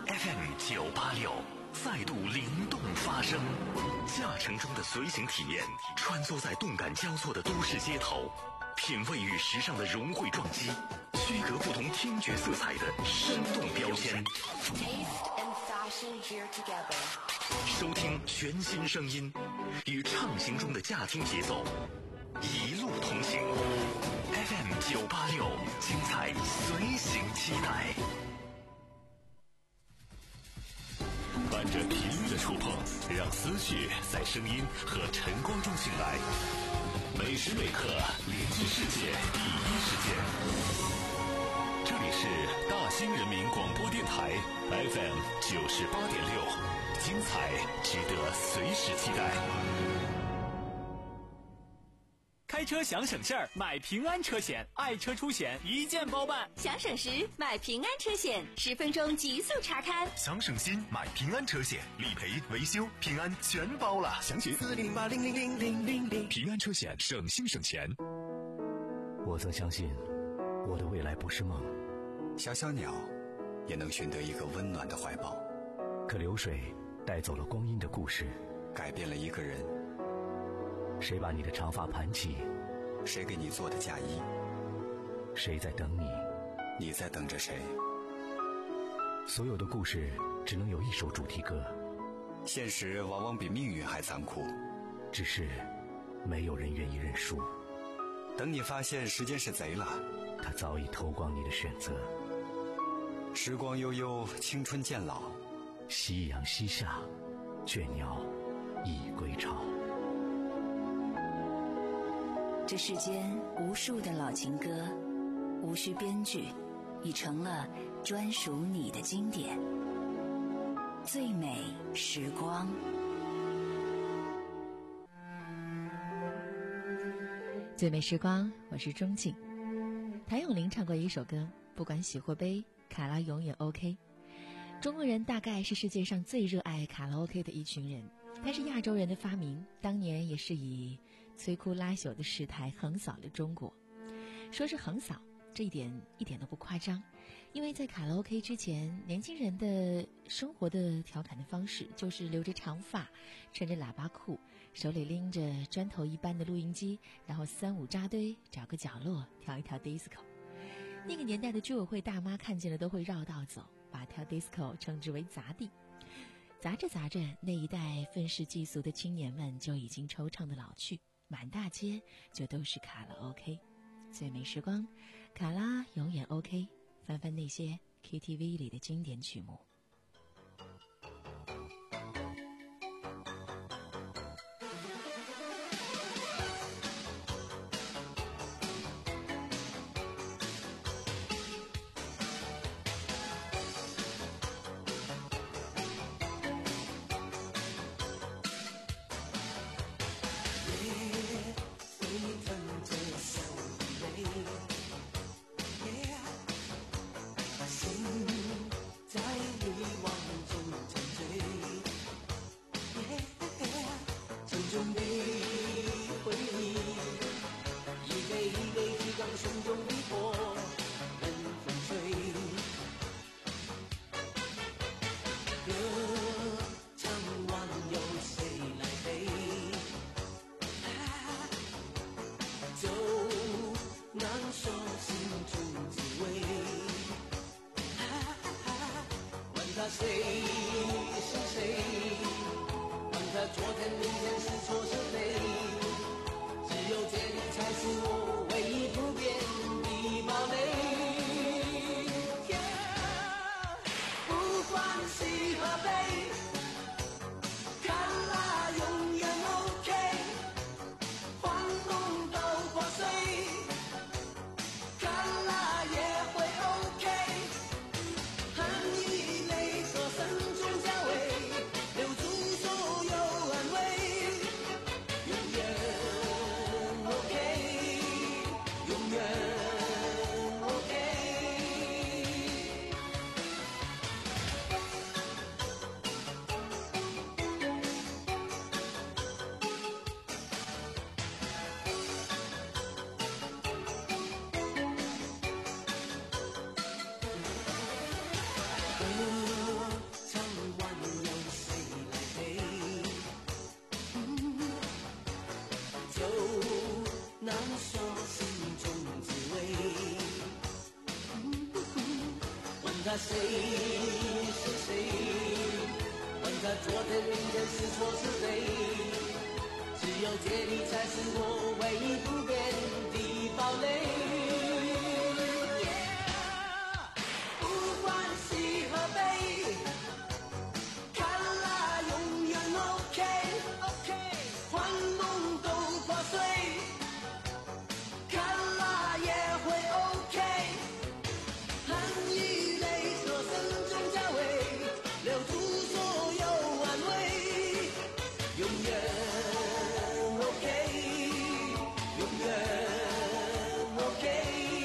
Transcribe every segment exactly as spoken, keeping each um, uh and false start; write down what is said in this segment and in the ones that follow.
F M 九八六再度灵动发声，驾乘中的随行体验，穿梭在动感交错的都市街头，品味与时尚的融汇撞击，区隔不同听觉色彩的生动标签。收听全新声音，与畅行中的驾听节奏，一路同行。F M 九八六，精彩随行期待。伴着频率的触碰，让思绪在声音和晨光中醒来。每时每刻连接世界第一时间。这里是大兴人民广播电台 F M 九十八点六，精彩值得随时期待。 开车想省事儿，买平安车险，爱车出险一键包办。 想省时买平安车险，十分钟极速查看。 想省心买平安车险，理赔维修平安全包了。详询四零八零零零零零零。平安车险，省心省钱。 我曾相信，我的未来不是梦。 小小鸟也能寻得一个温暖的怀抱， 可流水带走了光阴的故事， 改变了一个人。 谁把你的长发盘起？ 谁给你做的嫁衣？ 谁在等你？ 你在等着谁？ 所有的故事只能有一首主题歌。 现实往往比命运还残酷， 只是没有人愿意认输。 等你发现时间是贼了， 他早已偷光你的选择。 时光悠悠，青春渐老， 夕阳西下，倦鸟已归巢。 这世间无数的老情歌，无需编剧，已成了专属你的经典。最美时光。 最美时光，我是钟静。谭咏麟唱过一首歌，不管喜或悲，卡拉永远 OK。 中国人大概是世界上最热爱卡拉 OK 的一群人，它是亚洲人的发明，当年也是以摧枯拉朽的势态横扫了中国。说是横扫，这一点一点都不夸张，因为在卡拉 OK 之前，年轻人的生活的调侃的方式就是留着长发，穿着喇叭裤，手里拎着砖头一般的录音机，然后三五扎堆，找个角落跳一跳 disco。 那个年代的居委会大妈看见了都会绕道走，把跳 disco 称之为砸地。砸着砸着，那一代愤世嫉俗的青年们就已经惆怅的老去，满大街就都是卡拉 OK。 最美时光，卡拉永远 OK， 翻翻那些 K T V 里的经典曲目。 他谁是谁，问他昨天明天是错是对，只有这里才是我唯一不变的堡垒。不管喜和悲，看啦永远 OK， 欢弄都破碎，看啦也会 OK。含雨泪和声中交汇，留住所有安慰，永远 OK， 永远 OK。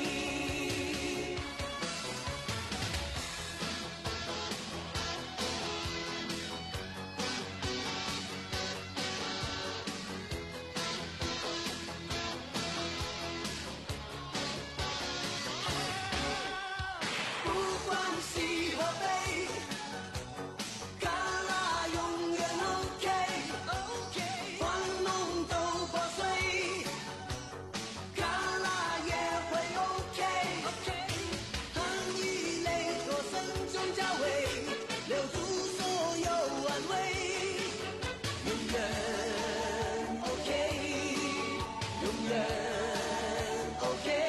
不管喜和悲，看啦永远 OK， 欢弄都破碎，看啦也会 OK， 含雨泪和声中交汇，留住所有安慰，永远 OK， 永远 OK。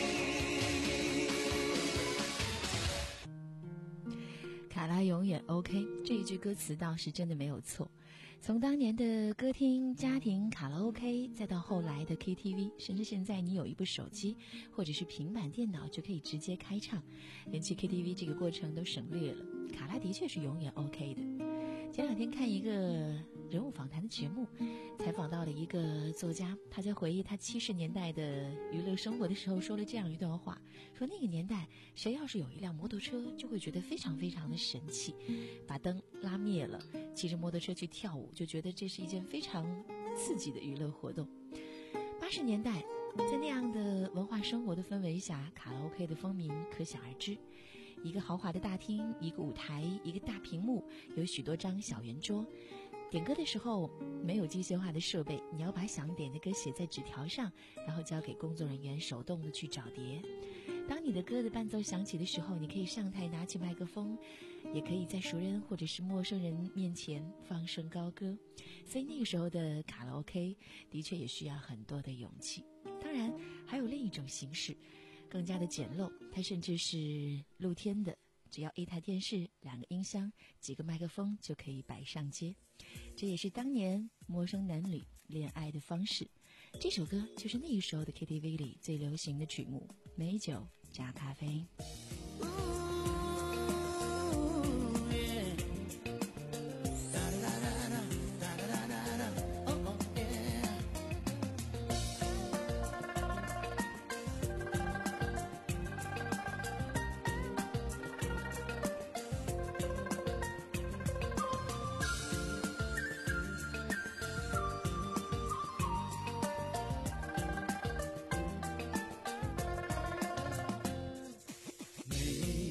卡拉永远 OK， 这一句歌词倒是真的没有错。从当年的歌厅、家庭卡拉 OK， 再到后来的 K T V， 甚至现在你有一部手机或者是平板电脑就可以直接开唱，连去 K T V 这个过程都省略了。卡拉的确是永远 OK 的。前两天看一个人物访谈的节目，采访到了一个作家，他在回忆他七十年代的娱乐生活的时候说了这样一段话，说那个年代谁要是有一辆摩托车就会觉得非常非常的神气，把灯拉灭了，骑着摩托车去跳舞，就觉得这是一件非常刺激的娱乐活动。八十年代在那样的文化生活的氛围下，卡拉 OK 的风靡可想而知。一个豪华的大厅，一个舞台，一个大屏幕，有许多张小圆桌。点歌的时候没有机械化的设备，你要把想点的歌写在纸条上，然后交给工作人员手动的去找碟。当你的歌的伴奏响起的时候，你可以上台拿起麦克风，也可以在熟人或者是陌生人面前放声高歌。所以那个时候的卡拉 OK 的确也需要很多的勇气。当然还有另一种形式，更加的简陋，它甚至是露天的，只要一台电视、两个音箱、几个麦克风就可以摆上街。这也是当年陌生男女恋爱的方式。这首歌就是那个时候的 K T V 里最流行的曲目，美酒加咖啡。 美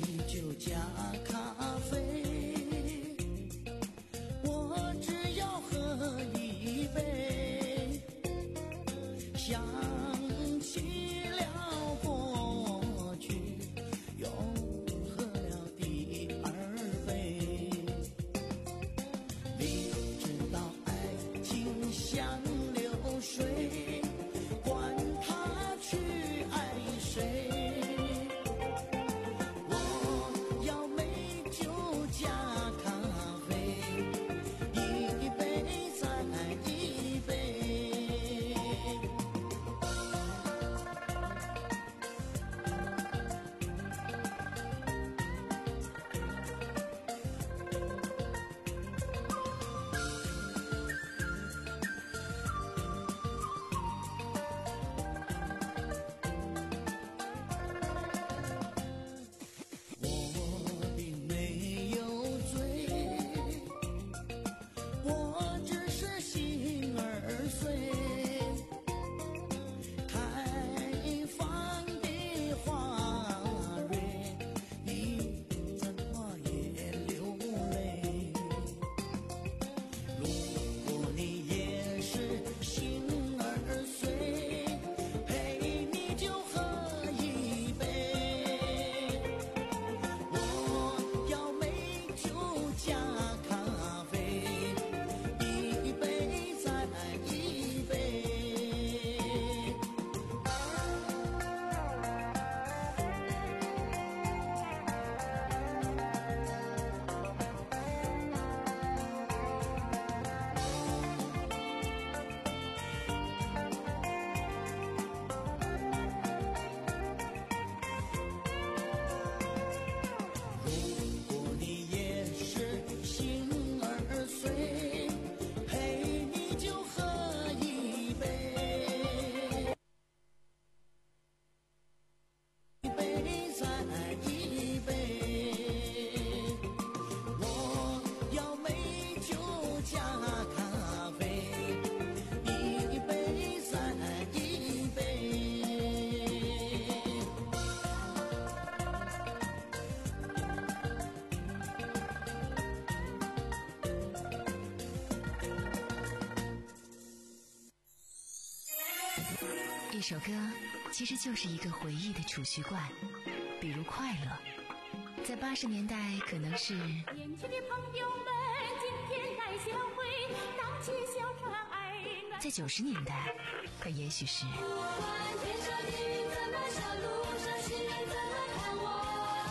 一首歌其实就是一个回忆的储蓄罐，比如快乐，在八十年代可能是年轻的朋友们今天来相会，荡起小船爱暖。 在九十年代它也许是不管天上的云怎么笑，路上行人怎么看我，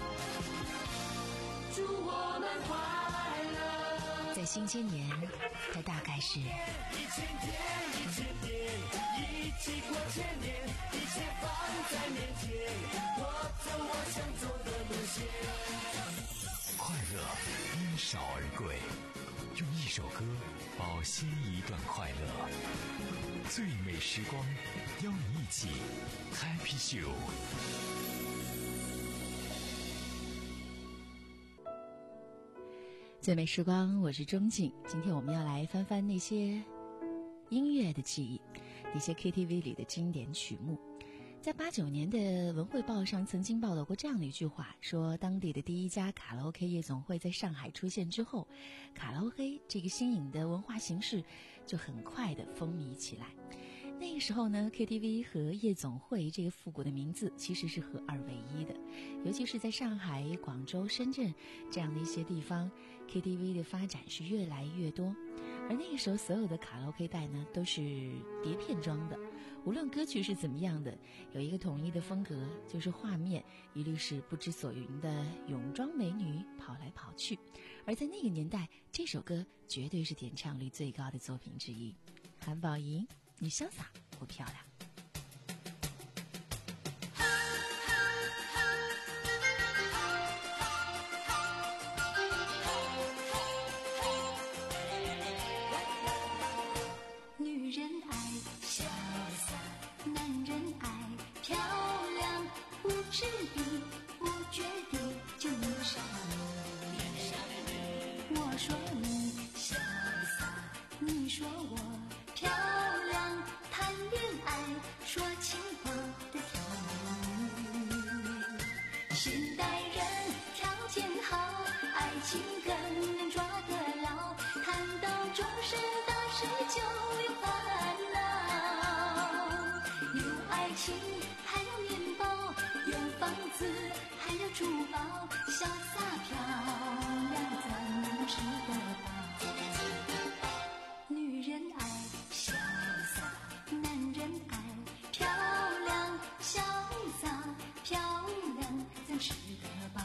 祝我们快乐。 在新千年它大概是一千天一千天一起过千年，一切放在面前，我走我想走的路线。 快乐因少而贵，用一首歌保鲜一段快乐。最美时光，邀你一起 Happy Show。 最美时光，我是钟景。今天我们要来翻翻那些音乐的记忆，那些 K T V 里的经典曲目。在八九年的文汇报上曾经报道过这样的一句话，说当地的第一家卡拉 OK 夜总会在上海出现之后，卡拉 OK 这个新颖的文化形式就很快的风靡起来。那个时候呢 K T V 和夜总会这个复古的名字其实是合二为一的，尤其是在上海、广州、深圳这样的一些地方， K T V 的发展是越来越多。而那个时候所有的卡拉 OK 带呢都是碟片装的，无论歌曲是怎么样的，有一个统一的风格，就是画面一律是不知所云的泳装美女跑来跑去。而在那个年代，这首歌绝对是点唱率最高的作品之一。韩宝仪，你潇洒我漂亮。 女人爱潇洒，男人爱漂亮，不知地不觉地就迷上你。我说你潇洒，你说我漂亮，谈恋爱说情话的条理。现代人条件好，爱情更能抓得牢，谈到终身大事就有烦恼。有爱情还有面包，有房子还有珠宝，潇洒漂亮怎能吃得饱？女人爱潇洒，男人爱漂亮，潇洒漂亮怎吃得饱？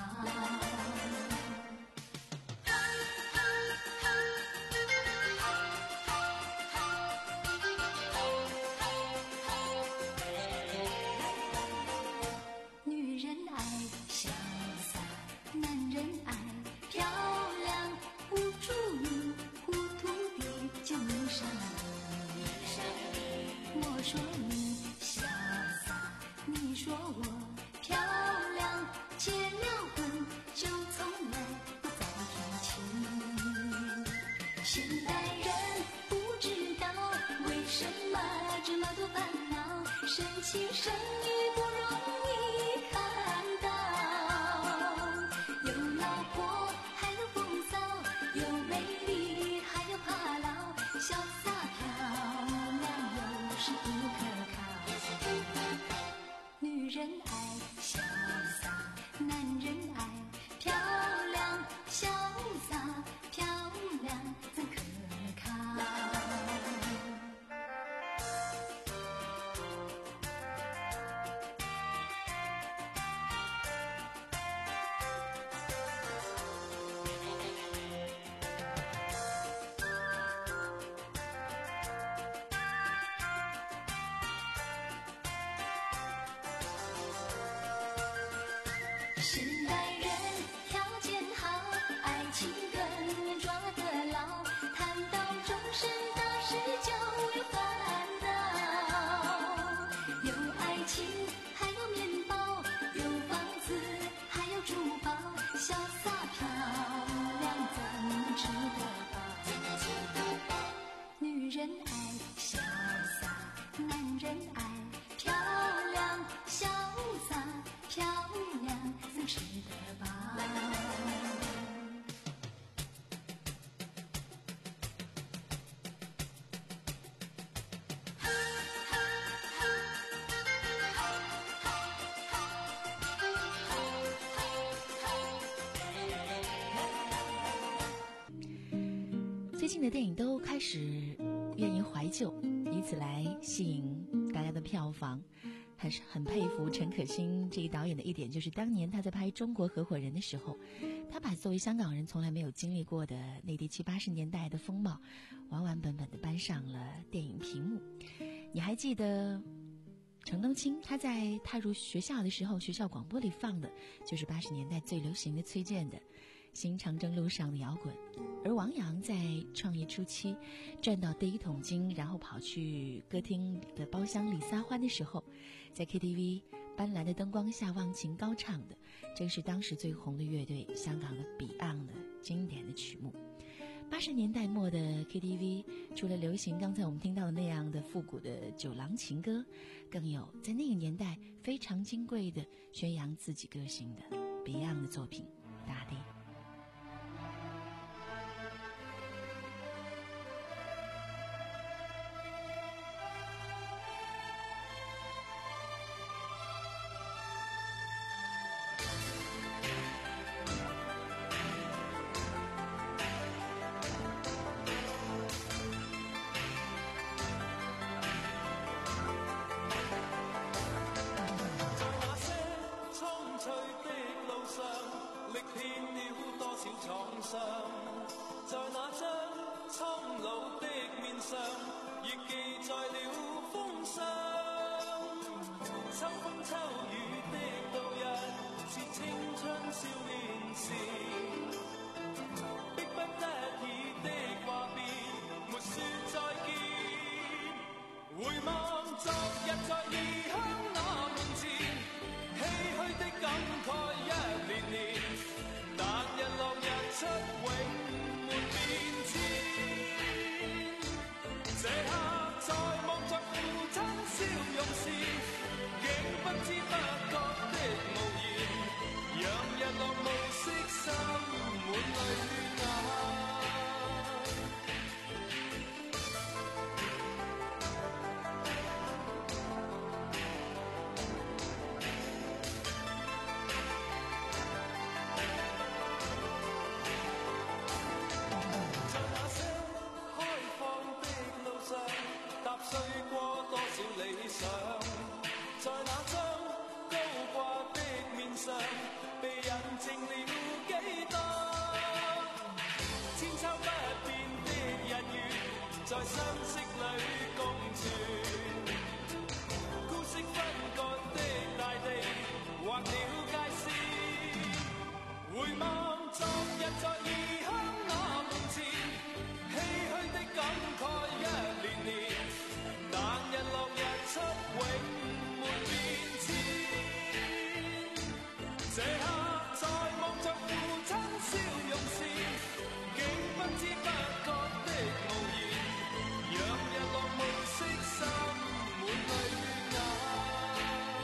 女人爱潇洒，男人爱漂亮，无助你糊涂地就迷上你。我说你潇洒，你说我漂亮，结了婚就从来不再提起。现代人不知道为什么这么多烦恼，生气生育不容易看到，有老婆还有风骚，有美丽还有怕老，潇洒漂亮有时不可靠。女人爱潇洒，男人爱漂亮，潇洒漂亮怎可靠？ 最近的电影都开始愿意怀旧，以此来吸引大家的票房。还是很佩服陈可辛这一导演的一点，就是当年他在拍《中国合伙人》的时候，他把作为香港人从来没有经历过的内地七八十年代的风貌完完本本的搬上了电影屏幕。你还记得程登青他在踏入学校的时候，学校广播里放的就是八十年代最流行的崔健的新长征路上的摇滚。而王阳在创业初期赚到第一桶金，然后跑去歌厅的包厢里撒欢的时候，在 K T V 斑斓的灯光下忘情高唱的正是当时最红的乐队香港的 Beyond 的经典的曲目。八十年代末的 K T V 除了流行刚才我们听到的那样的复古的酒廊情歌，更有在那个年代非常金贵的宣扬自己个性的 Beyond 的作品《大地》。 在那張蒼老的面上，亦記在了風霜。秋風秋雨的度日，是青春少年時，迫不得已的話別，沒說再見。回望昨日在異鄉那面前，唏噓的感慨一年年，但日落日出永沒變遷。這刻在望着父親笑容時，竟不知不覺的無言，讓日落暮色心滿淚眼。碎過多少理想，在那張高掛的面上，被印證了幾多千秋不變的日月，在相識裏共存。孤色分割的大地，劃了界線。回望昨日在異鄉那門前，唏噓的感慨一年年，但日落日出永沒變遷。這刻在望着父親笑容時，竟不知不覺的無言，讓日落暮色心滿淚眼。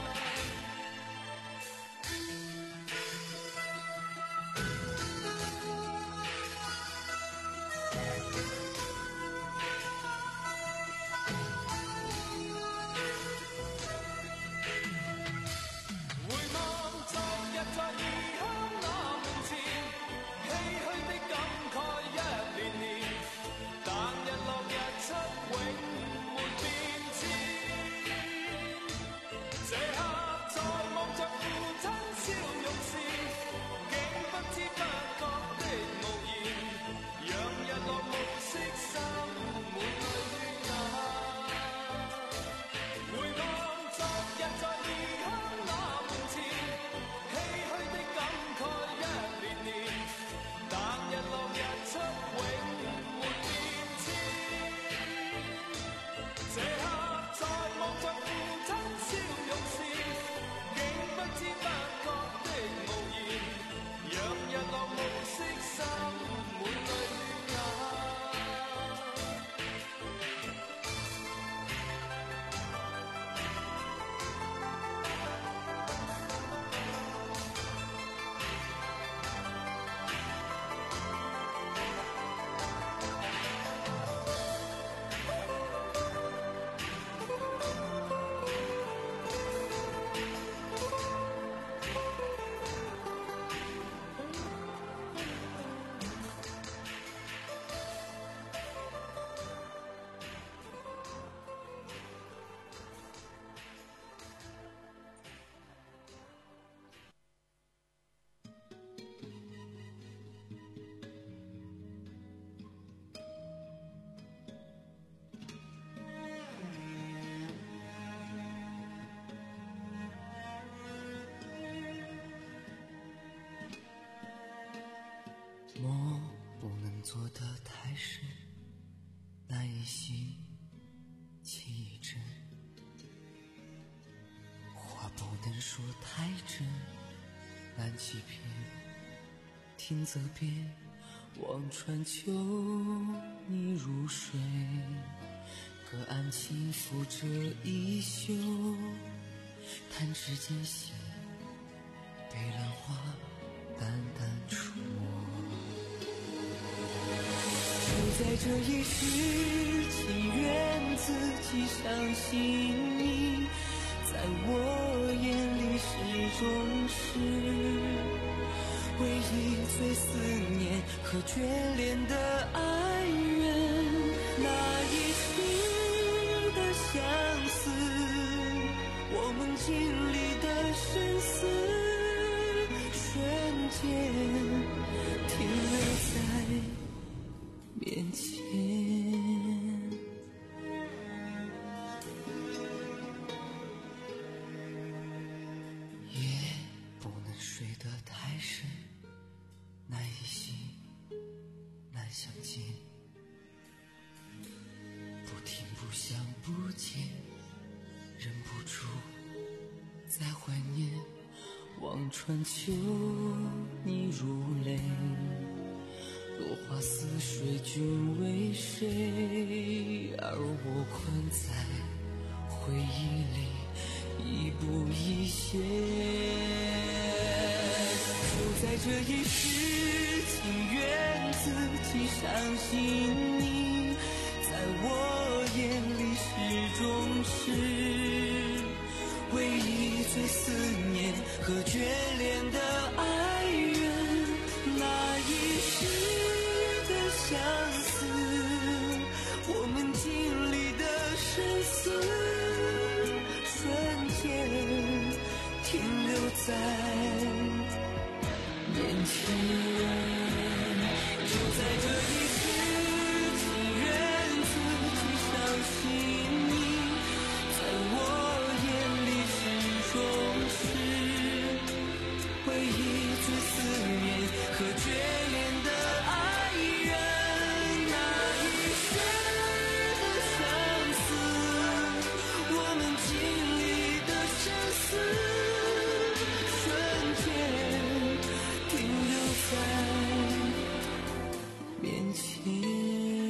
做的太深，难以细气真，话不能说太真，难欺骗，听则变，望穿秋你入睡，隔岸轻抚着衣袖，弹指间隙，被浪花淡淡触摸。就在这一世，情愿自己相信你，在我眼里始终是唯一最思念和眷恋的爱人。那一世的相思，我们经历的生死，瞬间停留在面前。夜不能睡得太深，难以醒，难相见，不听不想不见，忍不住再怀念，望穿秋你如泪，落花似水君为谁，而我困在回忆里一步一陷。就在这一世，情愿自己相信你，在我眼里始终是唯一最思念和眷恋的爱人。那一世的相思，我们经历的生死，瞬间停留在面前。就在这一世，情愿自己相信你，在我眼里始终是唯一最思念和眷恋的爱人。那一世的相思，我们经历的生死，瞬间停留在面前。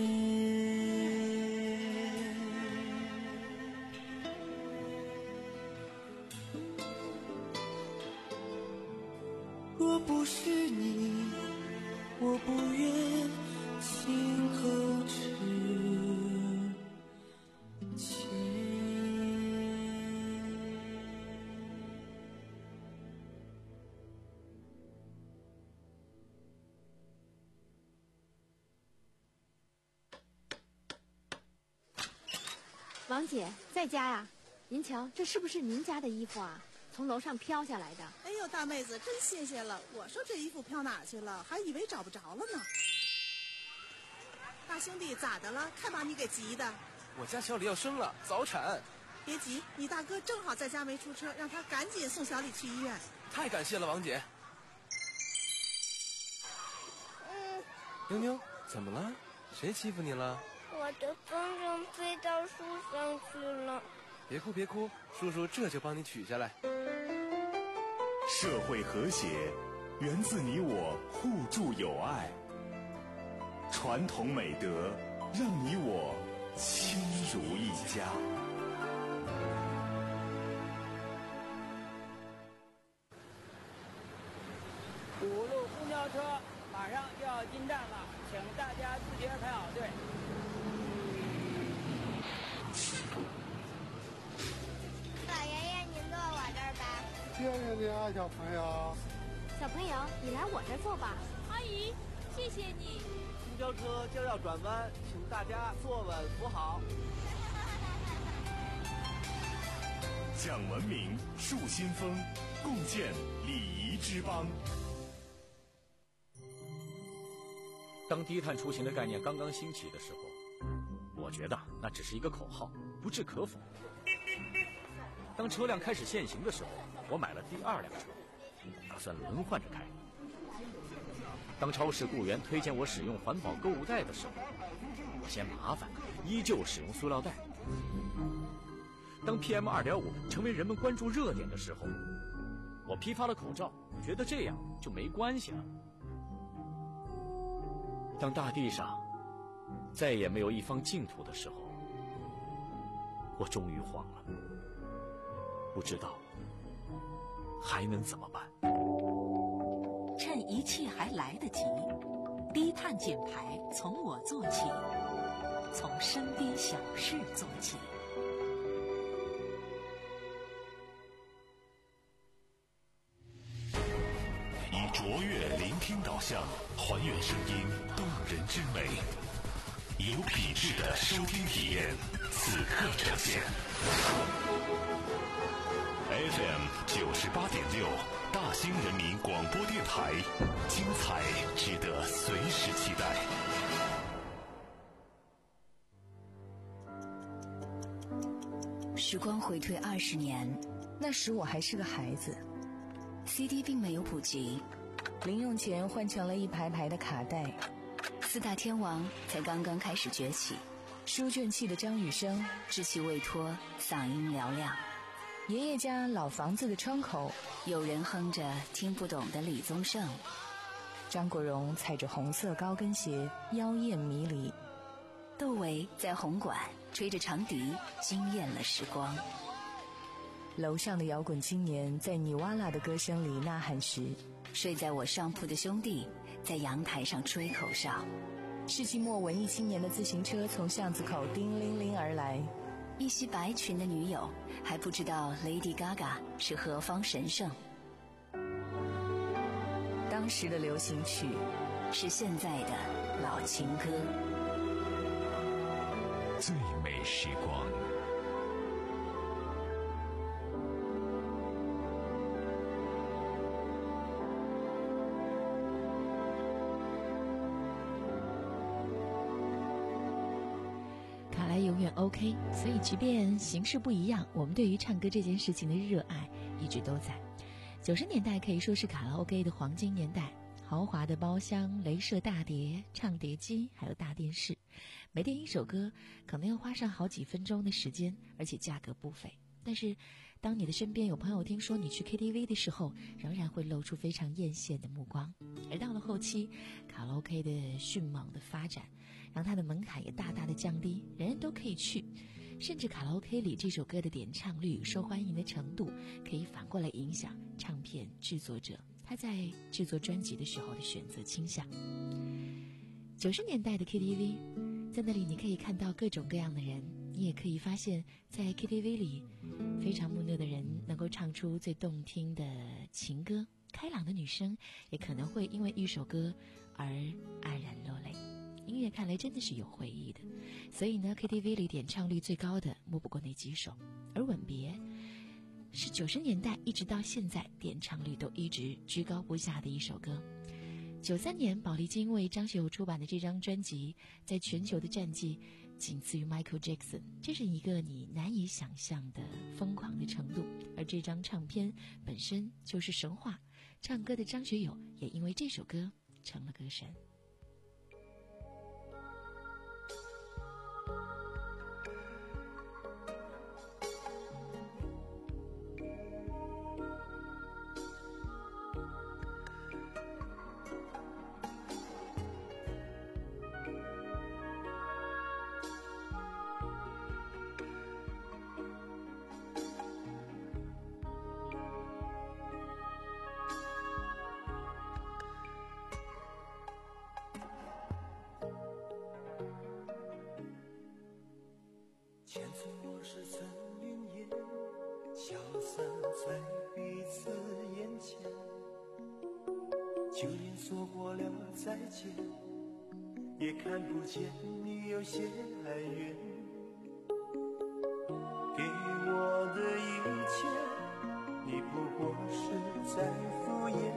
若不是你，我不愿亲口之前。 王姐在家呀？您瞧，这是不是您家的衣服啊？从楼上飘下来的。 哎呦，大妹子，真谢谢了！我说这衣服飘哪去了，还以为找不着了呢。大兄弟，咋的了？看把你给急的。 我家小李要生了，早产。 别急，你大哥正好在家没出车，让他赶紧送小李去医院。 太感谢了，王姐。 嗯。 妞妞，怎么了？谁欺负你了？ 我的风筝飞到树上去了。 别哭别哭，叔叔这就帮你取下来。 社会和谐源自你我互助友爱，传统美德让你我亲如一家。 五路公交车马上就要进站了，请大家自觉排好队。 老爷爷，您坐我这儿吧。 谢谢你啊，小朋友。 小朋友，你来我这儿坐吧。 阿姨，谢谢你。 公交车就要转弯，请大家坐稳扶好。 讲文明，树新风，共建礼仪之邦。 当低碳出行的概念刚刚兴起的时候，我觉得那只是一个口号，不置可否。当车辆开始限行的时候，我买了第二辆车，打算轮换着开。 当超市雇员推荐我使用环保购物袋的时候，我嫌麻烦，依旧使用塑料袋。当 P M 二点五 成为人们关注热点的时候，我批发了口罩，觉得这样就没关系了。当大地上再也没有一方净土的时候，我终于慌了，不知道还能怎么办。 趁一切还来得及，低碳减排从我做起，从身边小事做起。 以卓越聆听导向，还原声音动人之美，有品质的收听体验，此刻呈现。F M 九十八点六，大兴人民广播电台，精彩值得随时期待。 时光回退二十年， 那时我还是个孩子。 C D 并没有普及， 零用钱换成了一排排的卡带。 四大天王才刚刚开始崛起， 书卷气的张雨生稚气未脱，嗓音嘹亮。 爷爷家老房子的窗口， 有人哼着听不懂的李宗盛。 张国荣踩着红色高跟鞋，妖艳迷离。 窦唯在红馆吹着长笛，惊艳了时光。 楼上的摇滚青年在尼瓦拉的歌声里呐喊时， 睡在我上铺的兄弟在阳台上吹口哨。 世纪末文艺青年的自行车从巷子口叮铃铃而来。 一袭白裙的女友还不知道 Lady Gaga 是何方神圣。 当时的流行曲是现在的老情歌。 最美时光。 卡莱永远 OK， 所以即便形式不一样，我们对于唱歌这件事情的热爱一直都在。九十年代可以说是卡拉 OK 的黄金年代，豪华的包厢、雷射大碟、唱碟机，还有大电视，每点一首歌可能要花上好几分钟的时间，而且价格不菲。但是当你的身边有朋友听说你去 K T V 的时候，仍然会露出非常艳羡的目光。而到了后期，卡拉 OK 的迅猛的发展让它的门槛也大大的降低，人人都可以去，甚至卡拉 OK 里这首歌的点唱率、受欢迎的程度可以反过来影响唱片制作者他在制作专辑的时候的选择倾向。九十年代的 K T V， 在那里你可以看到各种各样的人，你也可以发现在 K T V 里非常木讷的人能够唱出最动听的情歌，开朗的女生也可能会因为一首歌而黯然落泪。音乐看来真的是有回忆的，所以呢 K T V 里点唱率最高的莫不过那几首。而吻别是九十年代一直到现在点唱率都一直居高不下的一首歌。九三年宝丽金为张学友出版的这张专辑在全球的战绩仅次于 Michael Jackson， 这是一个你难以想象的疯狂的程度。而这张唱片本身就是神话，唱歌的张学友也因为这首歌成了歌神。 前尘往事成云烟，消散在彼此眼前。就连说过了再见，也看不见你有些哀怨。给我的一切，你不过是在敷衍。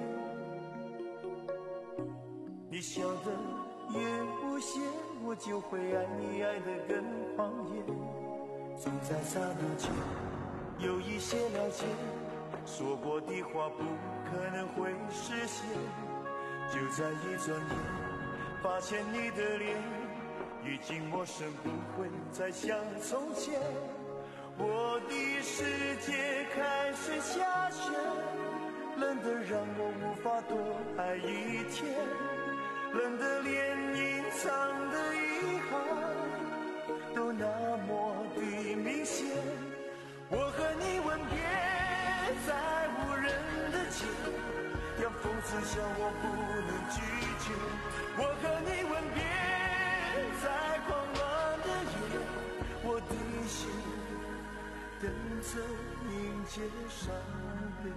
你笑得越无邪，我就会爱你爱得更狂野。总在刹那间有一些了解，说过的话不可能会实现， 就在一转眼，发现你的脸已经陌生，不会再像从前。我的世界开始下雪，冷得让我无法多爱一天，冷得连隐藏的遗憾都那么的明显。我和你吻别在无人的街，让风刺笑我不能拒绝。我和你吻别在狂乱的夜，我的心等着迎接伤悲。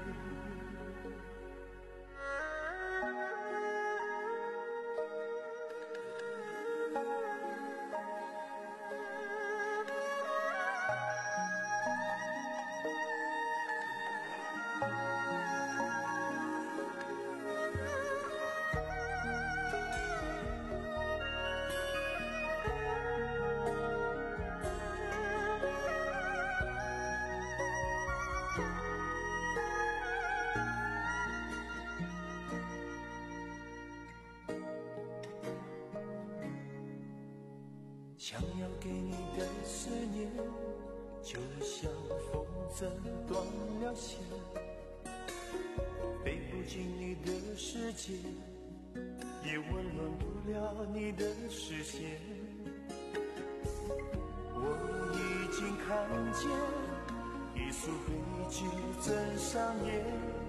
想要给你的思念，就像风筝断了线，飞不进你的世界，也温暖不了你的视线。我已经看见一出悲剧正上演，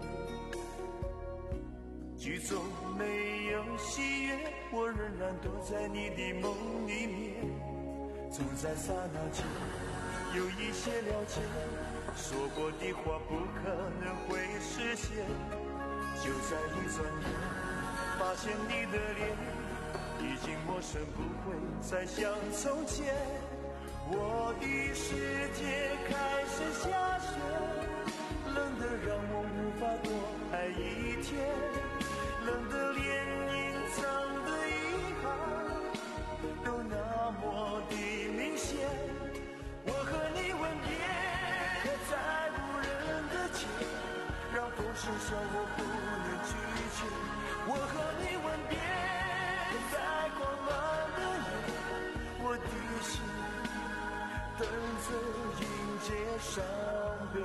剧中没有喜悦，我仍然躲在你的梦里面。总在刹那间有一些了解，说过的话不可能会实现。就在一转眼，发现你的脸已经陌生，不会再像从前。我的世界开始下雪，冷得让我无法多爱一天，冷得连隐藏的遗憾都那么的明显。我和你吻别在无人的街，让风声笑我不能拒绝。我和你吻别在狂乱的夜，我的心等着迎接伤悲。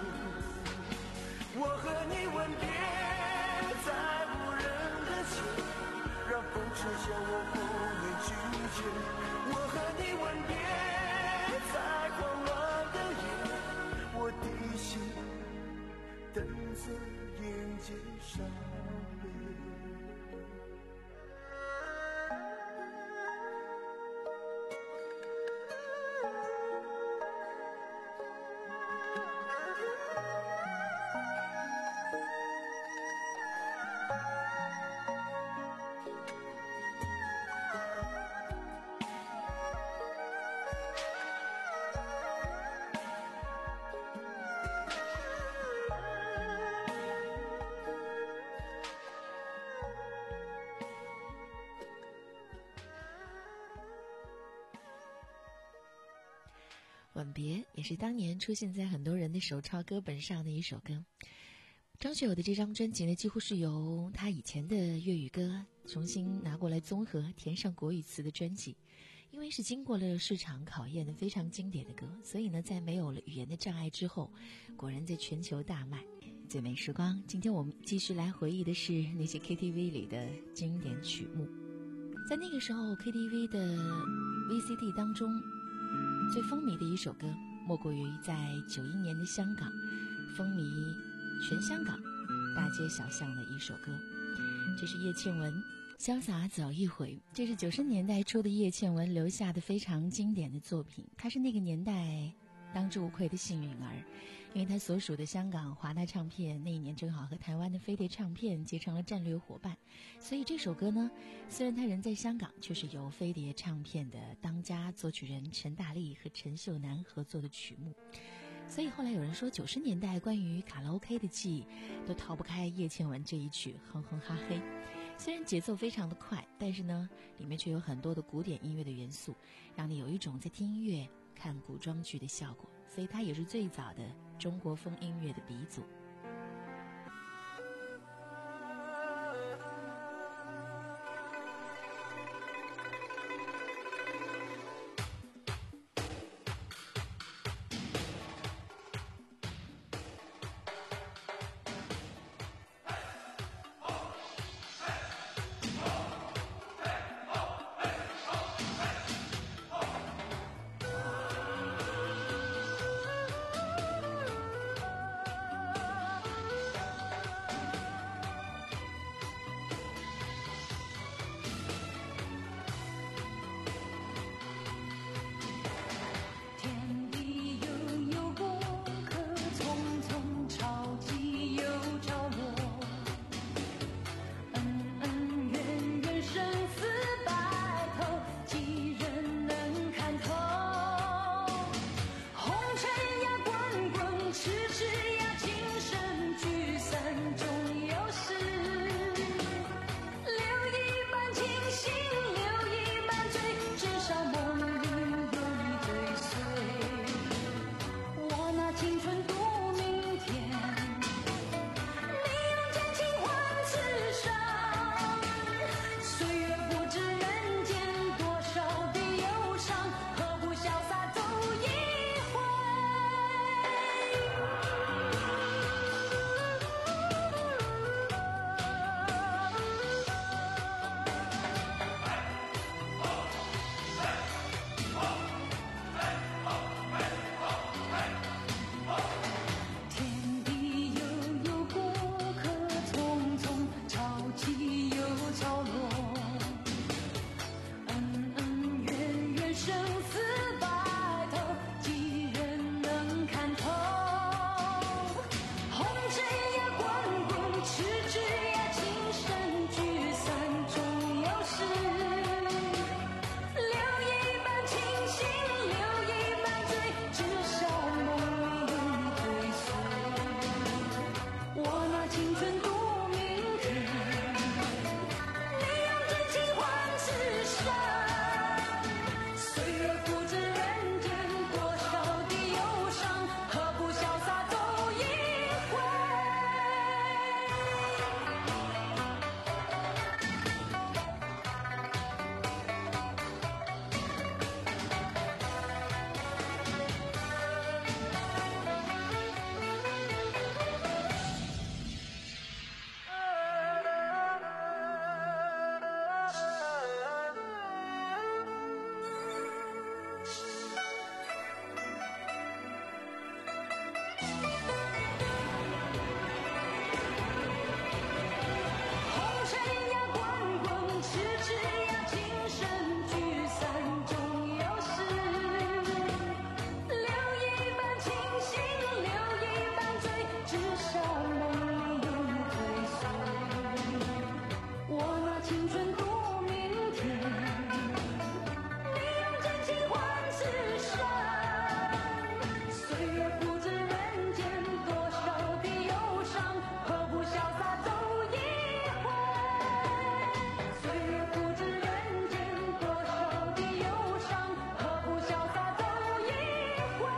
我和你吻别在无人的街，让风吹笑我不能拒绝。我和你吻别在狂乱的夜，我的心等着迎接伤悲。 吻别也是当年出现在很多人的手抄歌本上的一首歌。张学友的这张专辑呢，几乎是由他以前的粤语歌重新拿过来综合填上国语词的专辑。因为是经过了市场考验的非常经典的歌，所以呢，在没有了语言的障碍之后，果然在全球大卖。最美时光，今天我们继续来回忆的是那些 K T V 里的经典曲目。在那个时候 K T V 的 V C D 当中，最风靡的一首歌莫过于在九一年的香港风靡全香港大街小巷的一首歌，这是叶倩文潇洒走一回。这是九十年代初的叶倩文留下的非常经典的作品，她是那个年代当之无愧的幸运儿，因为她所属的香港华纳唱片那一年正好和台湾的飞碟唱片结成了战略伙伴，所以这首歌呢，虽然她人在香港，却是由飞碟唱片的当家作曲人陈大力和陈秀楠合作的曲目。所以后来有人说，九十年代关于卡拉 OK 的记忆都逃不开叶倩文这一曲《哼哼哈嘿》。虽然节奏非常的快，但是呢，里面却有很多的古典音乐的元素，让你有一种在听音乐看古装剧的效果。所以它也是最早的中国风音乐的鼻祖。 青春度明天，你用真情换此生。岁月不知人间多少的忧伤，何不潇洒走一回？岁月不知人间多少的忧伤，何不潇洒走一回？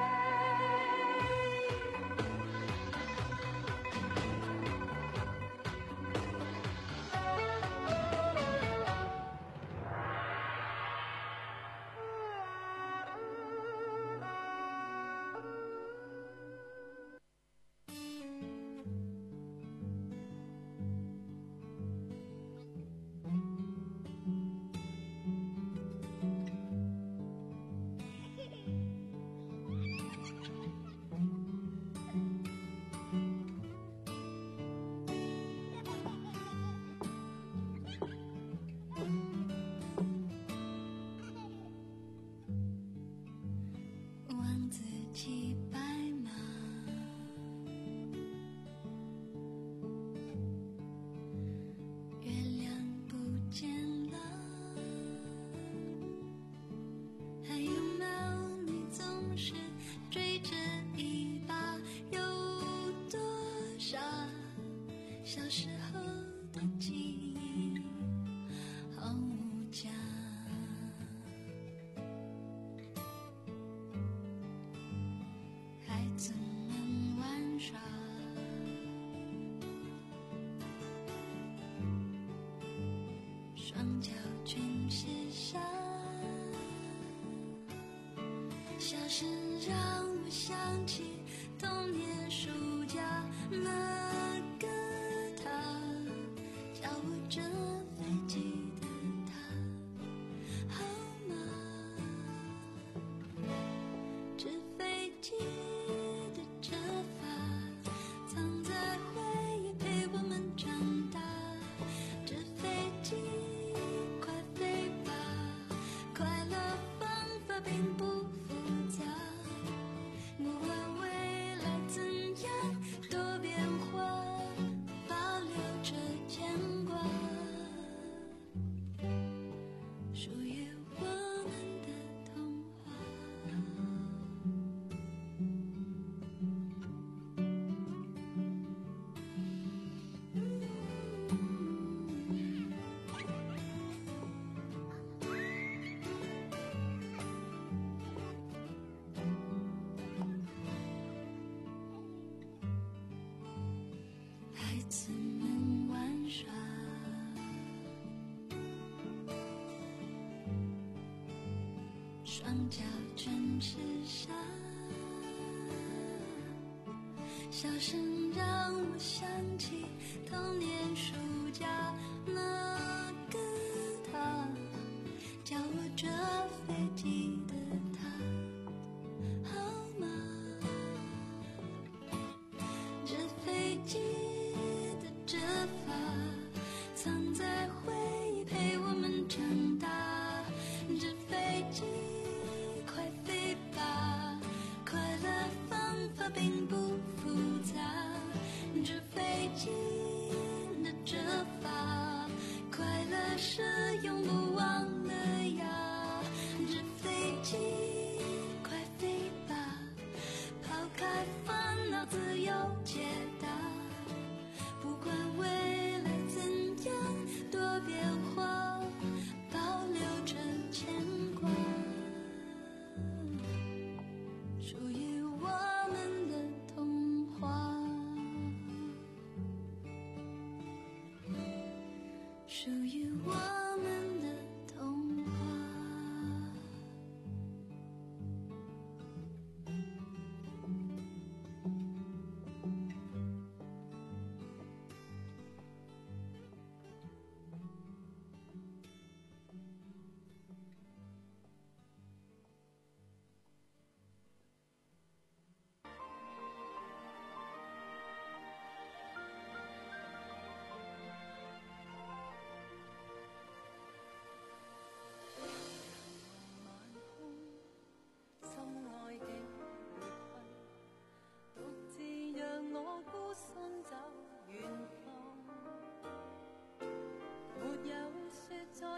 王子骑白马，月亮不见了，还有没有你总是追着一把，有多少小时候的记忆毫无价。孩子们玩耍，双脚全是沙，笑声让我想起童年暑假，那个他教我折飞机的他，好吗？纸飞机的折法，藏在回忆陪我们长大。纸飞机快飞吧，快乐方法并不复杂，不管未来怎样多变化，保留着牵挂，属于我们的童话。孩子们玩耍，双脚全是沙，笑声让我想起童年暑假，那个他教我折飞机的他，好吗？纸飞机的折法，藏在回忆陪我们长大。纸飞机快飞吧，快乐方法并不复杂。纸飞机的折法，快乐是永不忘了呀。纸飞机快飞吧，抛开烦恼自由解答，不管未来怎样多变化，保留着牵挂，属于我们的童话，属于我们的童话。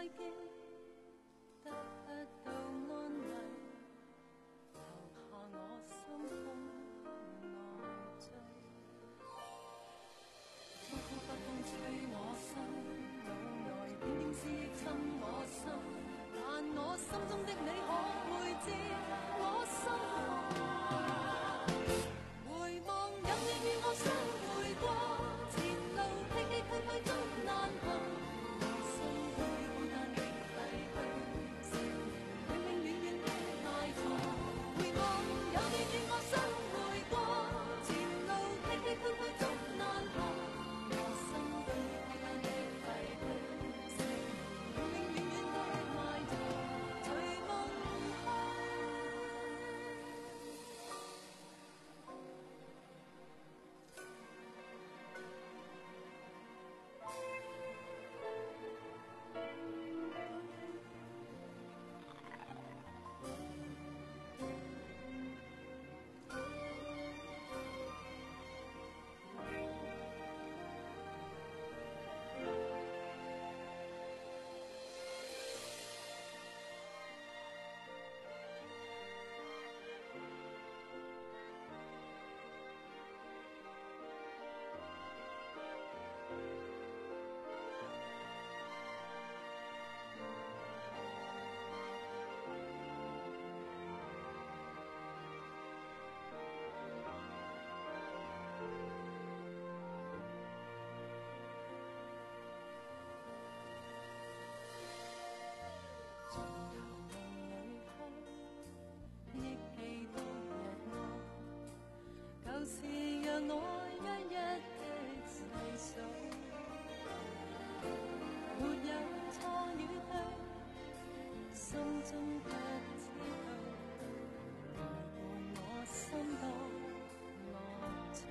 记得不到安慰，留下我心痛内醉。呼呼不風吹我身，腦內點點思憶侵我心，但我心中的你可會知我心痛？回望有你與我相會過，前路崎崎嶇嶇總難行，心裏孤單的廢墟，成永永遠遠的埋藏。回望有你與我相會過，前路崎崎嶇嶇總難行，我心裏孤單的廢墟，成永永遠遠的埋藏，隨夢去。是讓我一一的細數，沒有錯與對，心中不知道，陪我心多樂趣。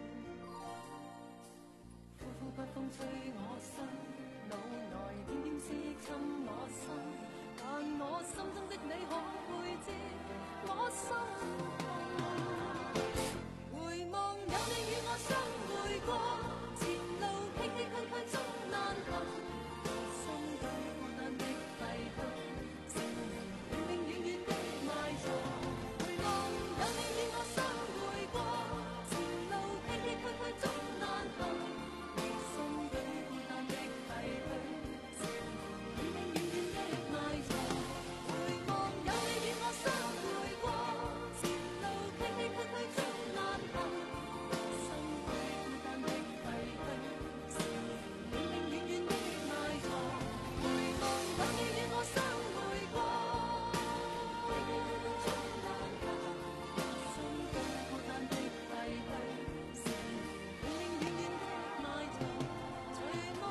呼呼不風吹我身，腦內點點思憶侵我心，但我心中的你可會知我心痛？回望有你與我相會過，前路崎崎嶇嶇總難行，心裏孤單的廢墟，成永永遠遠的埋藏。回望有你與我相會過，前路崎崎嶇嶇總難行，心裏孤單的廢墟，成永永遠遠的埋藏。回望有你與我相會過，前路崎崎嶇嶇總難行，心裏孤單的廢墟，成永永遠遠的埋藏。回望有你與我相會過，崎崎嶇嶇總難行，心裏孤單的廢墟，成永永遠遠的埋藏，隨夢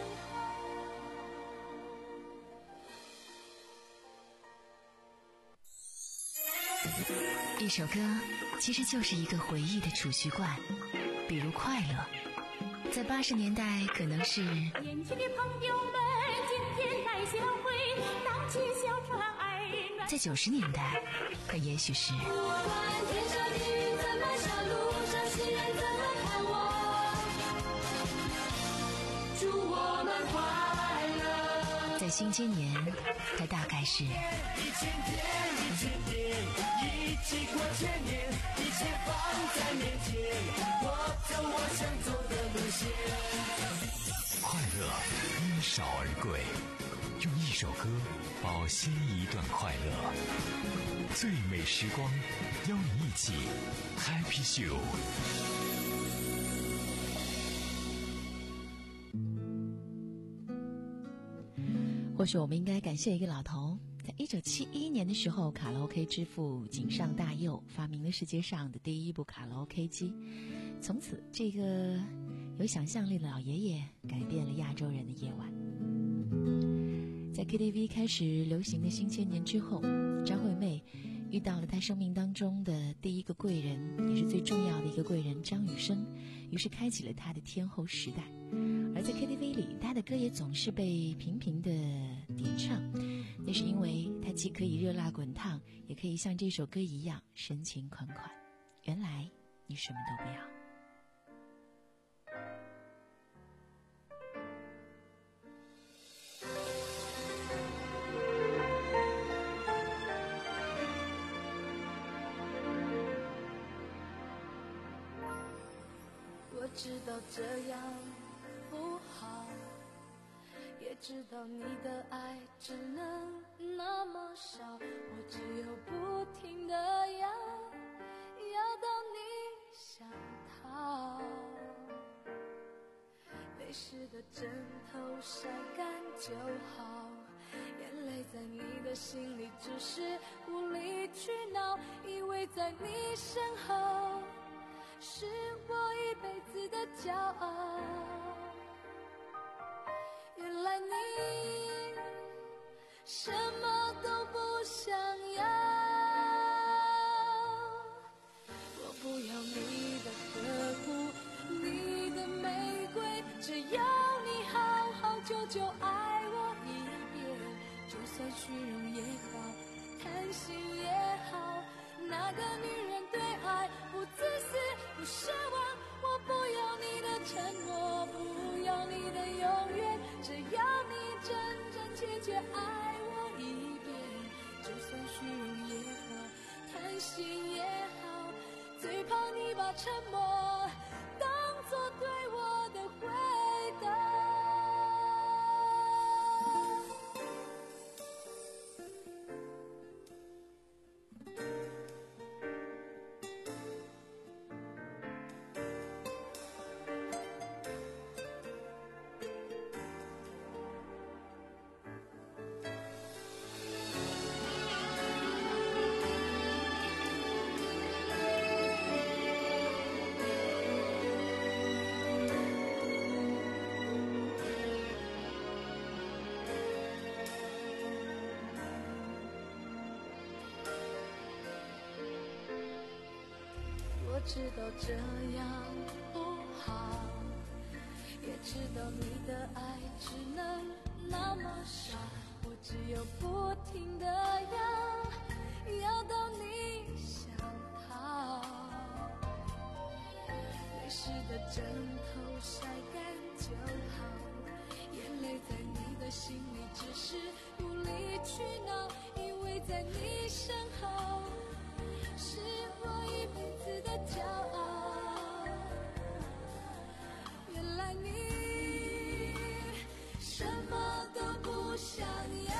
一首歌其实就是一个回忆的储蓄罐，比如快乐，在八十年代可能是年轻的朋友们，今天来相会，荡起小船儿暖。 在九十年代，它也许是不管天上地云怎么下，路上行人怎么看我，祝我们快乐。 在新千年，它大概是一千天，一千天，一起过千年，一切放在面前，我走我想走的路线。 快乐因少而贵，用一首歌保鲜一段快乐。最美时光，邀你一起 Happy Show。 或许我们应该感谢一个老头，在一九七一年的时候，卡拉 OK 之父井上大佑发明了世界上的第一部卡拉 OK 机。从此，这个有想象力的老爷爷改变了亚洲人的夜晚。在 K T V 开始流行的新千年之后，张惠妹遇到了她生命当中的第一个贵人，也是最重要的一个贵人张雨生，于是开启了她的天后时代。而在 K T V 里，她的歌也总是被频频的点唱，那是因为她既可以热辣滚烫，也可以像这首歌一样深情款款。原来你什么都不要。 知道这样不好，也知道你的爱只能那么少，我只有不停地要，要到你想逃。泪湿的枕头晒干就好，眼泪在你的心里只是无理取闹，以为在你身后是我一辈子的骄傲。原来你什么都不想要，我不要你的呵护，你的玫瑰，只要你好好久久爱我一遍，就算虚荣也好，贪心也好，那个女人对爱不自私不奢望，我不要你的承诺，不要你的永远，只要你真真切切爱我一遍，就算虚荣也好，贪心也好，最怕你把沉默当作对我的回答。我知道这样不好，也知道你的爱只能那么少，我只有不停地要，要到你想逃。泪湿的枕头晒干就好，眼泪在你的心里只是无理取闹，以为在你身后是我一辈子的骄傲。原来你什么都不想要，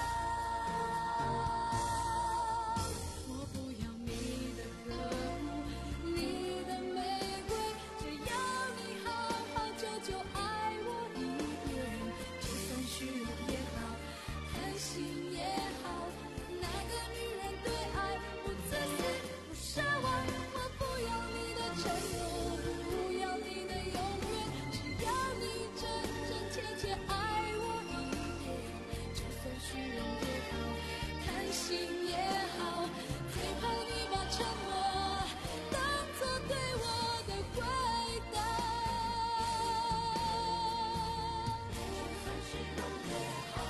我不要你的呵护，你的玫瑰，只要你好好久久爱我一遍，就算虚荣也好，贪心也好，那个女人对爱不自私不奢望，我不要你的承诺，不要你的永远，只要你真真切切爱我一遍，就算虚荣也好，贪心也好，最怕你把沉默当作对我的回答。就算虚荣也好，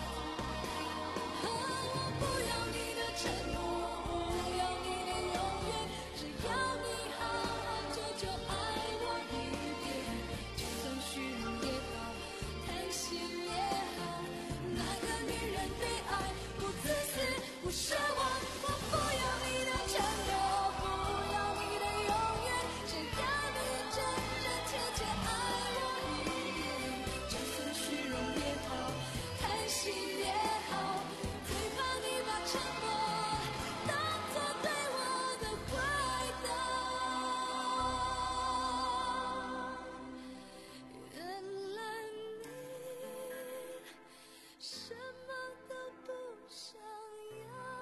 我不要你的承诺，不要你的永远，只要你好好久久爱我一遍，就算虚荣也好，贪心也好，那个女人对爱不自私不奢望，我不要你的承诺，不要你的永远，只要你真真切切爱我一遍，就算虚荣也好，贪心也好，最怕你把沉默当作对我的回答。原来你什么都不想要。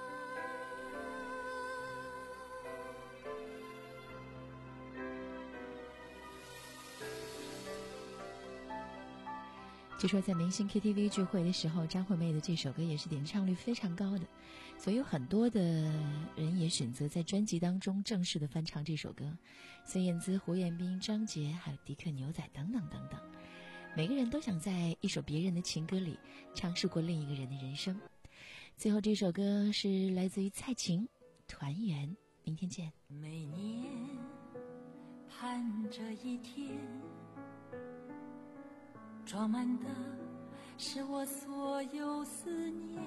据说在明星 K T V 聚会的时候，张惠妹的这首歌也是点唱率非常高的，所以有很多的人也选择在专辑当中正式的翻唱这首歌。孙燕姿、胡彦斌、张杰还有迪克牛仔等等等等，每个人都想在一首别人的情歌里尝试过另一个人的人生。最后这首歌是来自于蔡琴，《团圆》，明天见。 每年盼着一天，装满的是我所有思念。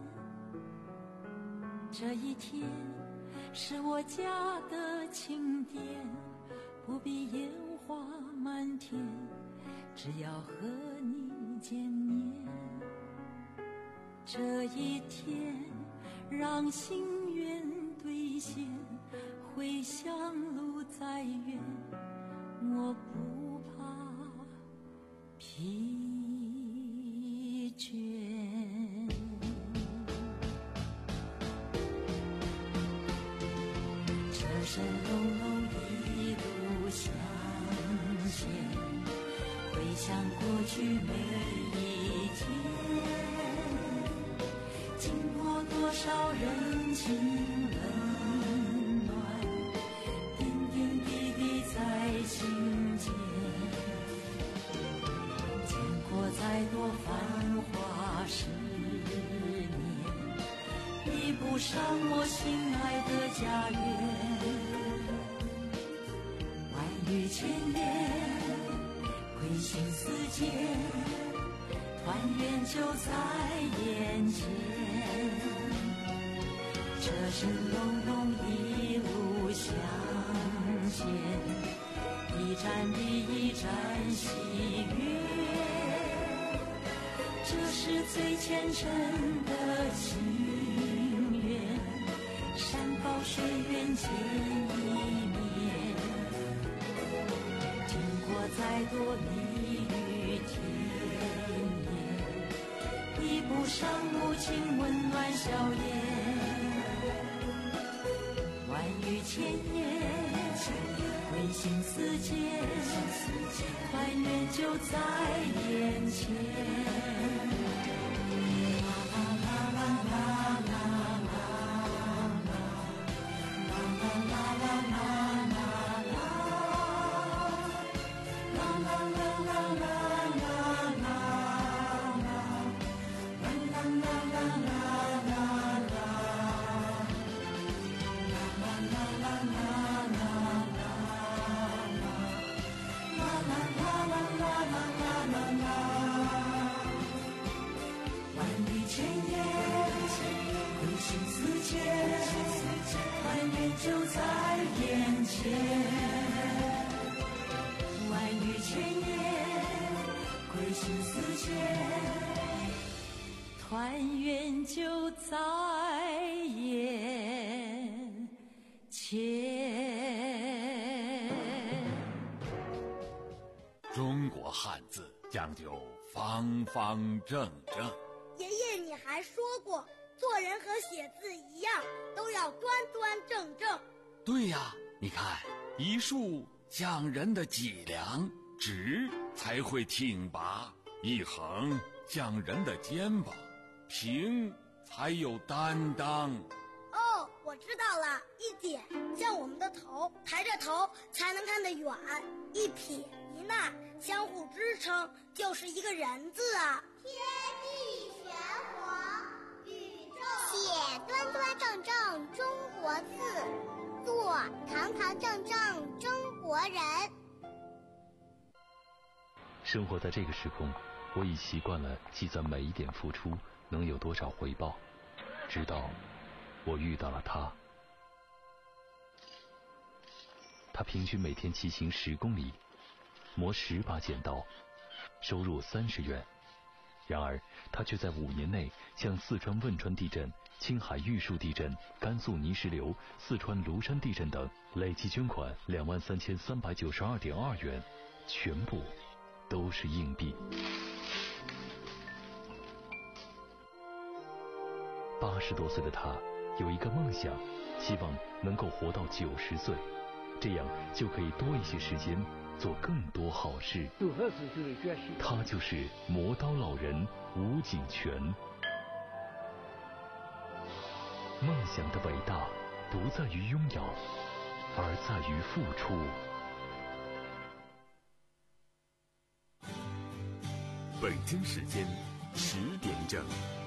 这一天是我家的庆典，不必烟花满天，只要和你见面。这一天让心愿兑现，回乡路再远，我不怕疲倦。车声隆隆一路向前，回想过去每一天，经过多少人情冷暖，点点滴滴在心间，见过再多繁华十年，比不上我心爱的家园。万语千言，归心似箭，团圆就在眼前。车声隆隆一路向前，一站比一站喜悦，这是最虔诚的心愿，山高水远见一面，经过再多蜜语甜言，比不上母亲温暖笑颜。万语千言，归心似箭，团圆就在眼前。就在眼前，万语千言，归心似箭，团圆就在眼前。 中国汉字讲究方方正正。 爷爷，你还说过，做人和写字一样，都要端端正正。 对呀，你看，一竖讲人的脊梁，直才会挺拔；一横讲人的肩膀，平才有担当。 哦，我知道了，一点像我们的头，抬着头才能看得远；一撇一捺相互支撑，就是一个人字啊。 天地玄黄，宇宙写端端正正中国字，做堂堂正正中国人。 生活在这个时空，我已习惯了计算每一点付出能有多少回报，直到我遇到了他。他平均每天骑行十公里，磨十把剪刀，收入三十元。然而他却在五年内向四川汶川地震、青海玉树地震、甘肃泥石流、四川庐山地震等累计捐款两万三千三百九十二点二元，全部都是硬币。八十多岁的他有一个梦想，希望能够活到九十岁，这样就可以多一些时间做更多好事。他就是磨刀老人吴景全。梦想的伟大不在于拥有，而在于付出。 北京时间十点整。